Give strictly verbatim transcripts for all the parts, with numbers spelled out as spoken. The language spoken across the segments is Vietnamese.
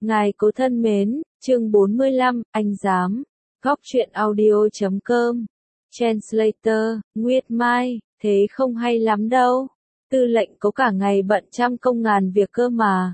Ngài cố thân mến, chương bốn mươi lăm, anh dám. Góc truyện audio chấm com. Translator, Nguyệt Mai, thế không hay lắm đâu. Tư lệnh có cả ngày bận trăm công ngàn việc cơ mà.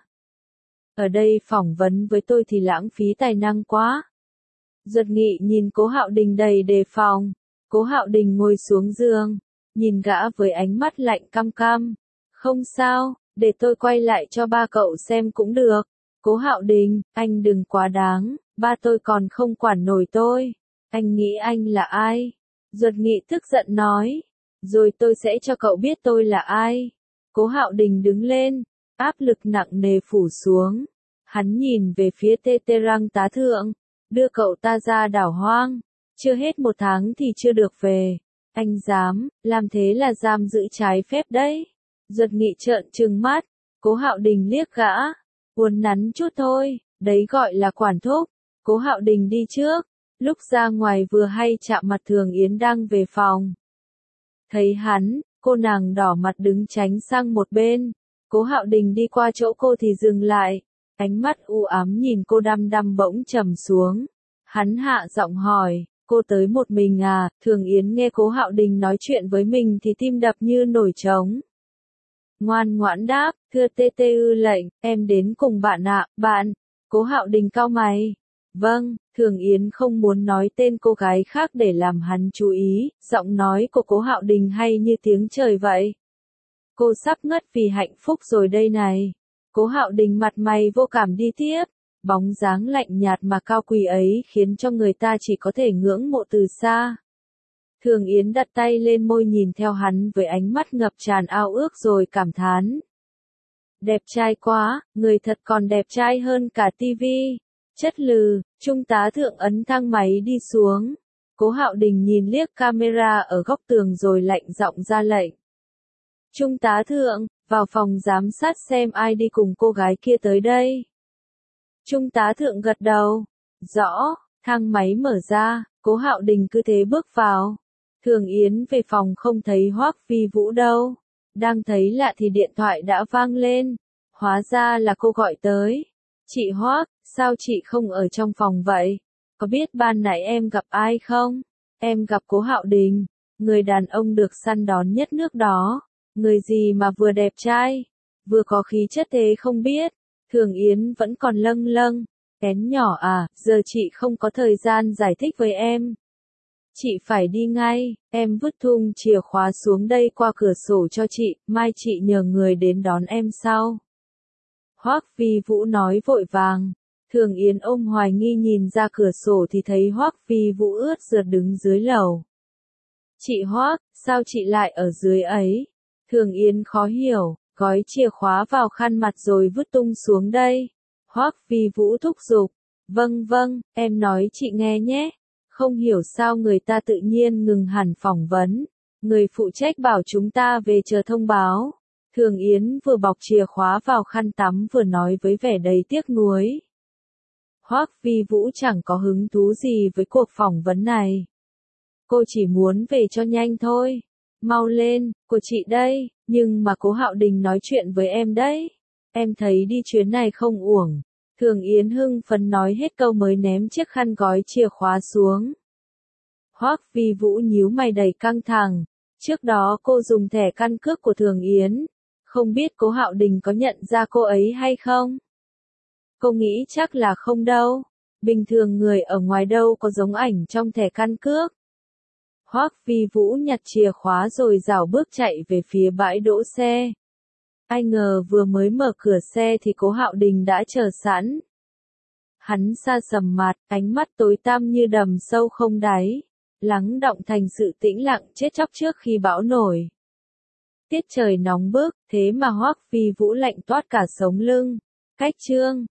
Ở đây phỏng vấn với tôi thì lãng phí tài năng quá. Duật Nghị nhìn Cố Hạo Đình đầy đề phòng. Cố Hạo Đình ngồi xuống giường, nhìn gã với ánh mắt lạnh căm căm. Không sao, để tôi quay lại cho ba cậu xem cũng được. Cố Hạo Đình, anh đừng quá đáng, ba tôi còn không quản nổi tôi. Anh nghĩ anh là ai? Duật Nghị tức giận nói. Rồi tôi sẽ cho cậu biết tôi là ai. Cố Hạo Đình đứng lên, áp lực nặng nề phủ xuống. Hắn nhìn về phía Tê Tê Răng tá thượng, đưa cậu ta ra đảo hoang. Chưa hết một tháng thì chưa được về. Anh dám, làm thế là giam giữ trái phép đấy. Duật Nghị trợn trừng mắt. Cố Hạo Đình liếc gã. Uốn nắn chút thôi, đấy gọi là quản thúc. Cố Hạo Đình đi trước. Lúc ra ngoài vừa hay chạm mặt Thường Yến đang về phòng. Thấy hắn, cô nàng đỏ mặt đứng tránh sang một bên. Cố Hạo Đình đi qua chỗ cô thì dừng lại. Ánh mắt u ám nhìn cô đăm đăm bỗng trầm xuống. Hắn hạ giọng hỏi, cô tới một mình à? Thường Yến nghe Cố Hạo Đình nói chuyện với mình thì tim đập như nổi trống. Ngoan ngoãn đáp, thưa Tê Tê ư lệnh, em đến cùng bạn ạ, bạn. Cố Hạo Đình cau mày. Vâng, Thường Yến không muốn nói tên cô gái khác để làm hắn chú ý, giọng nói của Cố Hạo Đình hay như tiếng trời vậy. Cô sắp ngất vì hạnh phúc rồi đây này. Cố Hạo Đình mặt mày vô cảm đi tiếp, bóng dáng lạnh nhạt mà cao quý ấy khiến cho người ta chỉ có thể ngưỡng mộ từ xa. Thường Yến đặt tay lên môi nhìn theo hắn với ánh mắt ngập tràn ao ước rồi cảm thán. Đẹp trai quá, người thật còn đẹp trai hơn cả tivi. Chất lừ, trung tá thượng ấn thang máy đi xuống. Cố Hạo Đình nhìn liếc camera ở góc tường rồi lạnh giọng ra lệnh. Trung tá thượng, vào phòng giám sát xem ai đi cùng cô gái kia tới đây. Trung tá thượng gật đầu. Rõ, thang máy mở ra, Cố Hạo Đình cứ thế bước vào. Thường Yến về phòng không thấy Hoắc Vi Vũ đâu. Đang thấy lạ thì điện thoại đã vang lên. Hóa ra là cô gọi tới. Chị Hoắc, sao chị không ở trong phòng vậy? Có biết ban nãy em gặp ai không? Em gặp Cố Hạo Đình, người đàn ông được săn đón nhất nước đó. Người gì mà vừa đẹp trai, vừa có khí chất thế không biết. Thường Yến vẫn còn lâng lâng. Kén nhỏ à, giờ chị không có thời gian giải thích với em. Chị phải đi ngay, em vứt thùng chìa khóa xuống đây qua cửa sổ cho chị, mai chị nhờ người đến đón em sau. Hoắc Vi Vũ nói vội vàng. Thường Yến ôm hoài nghi nhìn ra cửa sổ thì thấy Hoắc Vi Vũ ướt rượt đứng dưới lầu. Chị Hoắc, sao chị lại ở dưới ấy? Thường Yến khó hiểu, gói chìa khóa vào khăn mặt rồi vứt tung xuống đây. Hoắc Vi Vũ thúc giục. Vâng vâng, em nói chị nghe nhé. Không hiểu sao người ta tự nhiên ngừng hẳn phỏng vấn. Người phụ trách bảo chúng ta về chờ thông báo. Thường Yến vừa bọc chìa khóa vào khăn tắm vừa nói với vẻ đầy tiếc nuối. Hoắc Vi Vũ chẳng có hứng thú gì với cuộc phỏng vấn này. Cô chỉ muốn về cho nhanh thôi. Mau lên, của chị đây, nhưng mà Cố Hạo Đình nói chuyện với em đấy. Em thấy đi chuyến này không uổng. Thường Yến hưng phấn nói hết câu mới ném chiếc khăn gói chìa khóa xuống. Hoắc Vi Vũ nhíu mày đầy căng thẳng. Trước đó cô dùng thẻ căn cước của Thường Yến. Không biết Cố Hạo Đình có nhận ra cô ấy hay không? Cô nghĩ chắc là không đâu. Bình thường người ở ngoài đâu có giống ảnh trong thẻ căn cước. Hoắc Vi Vũ nhặt chìa khóa rồi rảo bước chạy về phía bãi đỗ xe. Ai ngờ vừa mới mở cửa xe thì Cố Hạo Đình đã chờ sẵn. Hắn sa sầm mặt, ánh mắt tối tăm như đầm sâu không đáy, lắng đọng thành sự tĩnh lặng chết chóc trước khi bão nổi. Tiết trời nóng bức, thế mà Hoắc Vi Vũ lạnh toát cả sống lưng. Cách trương,